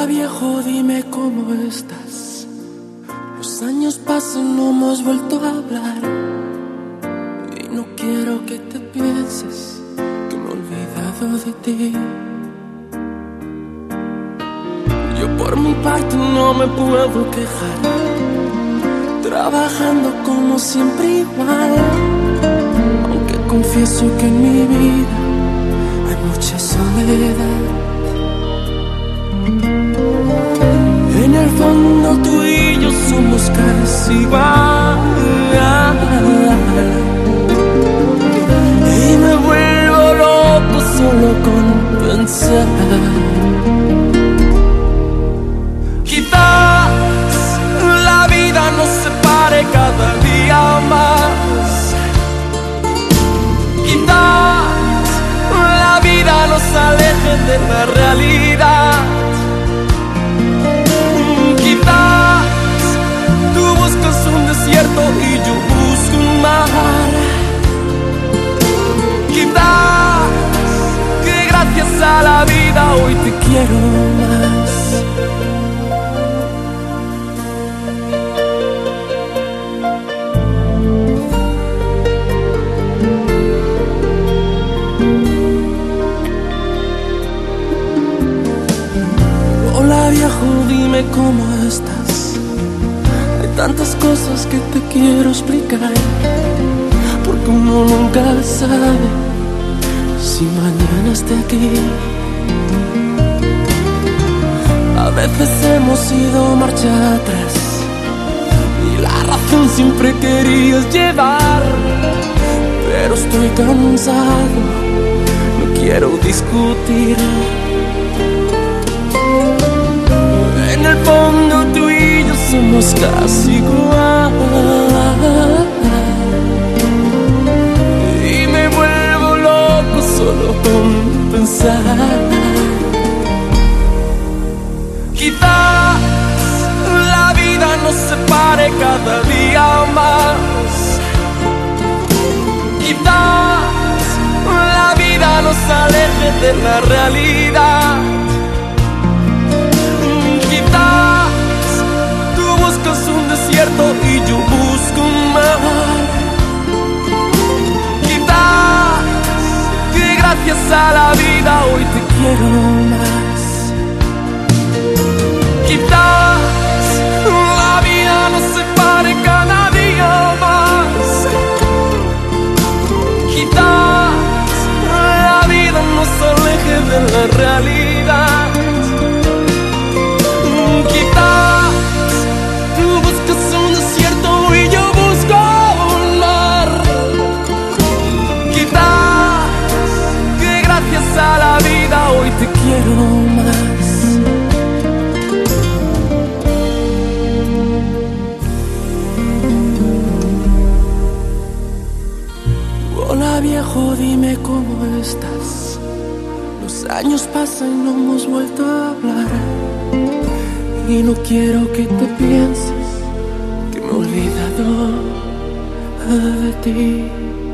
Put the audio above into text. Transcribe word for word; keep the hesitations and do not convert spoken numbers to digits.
viejo, dime cómo estás. Los años pasan, no hemos vuelto a hablar. Y no quiero que te pienses que me he olvidado de ti. Yo por mi parte no me puedo quejar, trabajando como siempre igual. Aunque confieso que en mi vida hay mucha soledad. En el fondo tú y yo somos casi igual. Y me vuelvo loco solo con pensar. Quizás la vida nos separe cada día más. Quizás la vida nos aleje de la realidad. Tú buscas un desierto y yo busco un mar. Quizás que gracias a la vida hoy te quiero más. Hola viejo, dime cómo estás. Hay tantas cosas que te quiero explicar, porque uno nunca sabe si mañana esté aquí. A veces hemos ido marcha atrás y la razón siempre querías llevar, pero estoy cansado, no quiero discutir. En el fondo tú y yo somos casi igual. Y me vuelvo loco solo con pensar. Quizás la vida nos separe cada día más. Quizás la vida nos aleje de la realidad. Tú buscas un desierto y yo busco un mar. Quizás que gracias a la vida hoy te quiero más. Quizás la vida nos separe cada día más. Quizás la vida nos aleje de la realidad. Quizás tú buscas un desierto y yo busco un mar. Quizás que gracias a la vida hoy te quiero más. Hola viejo, dime cómo estás. Los años pasan y no hemos vuelto a hablar. Y no quiero que te pienses que me he olvidado de ti.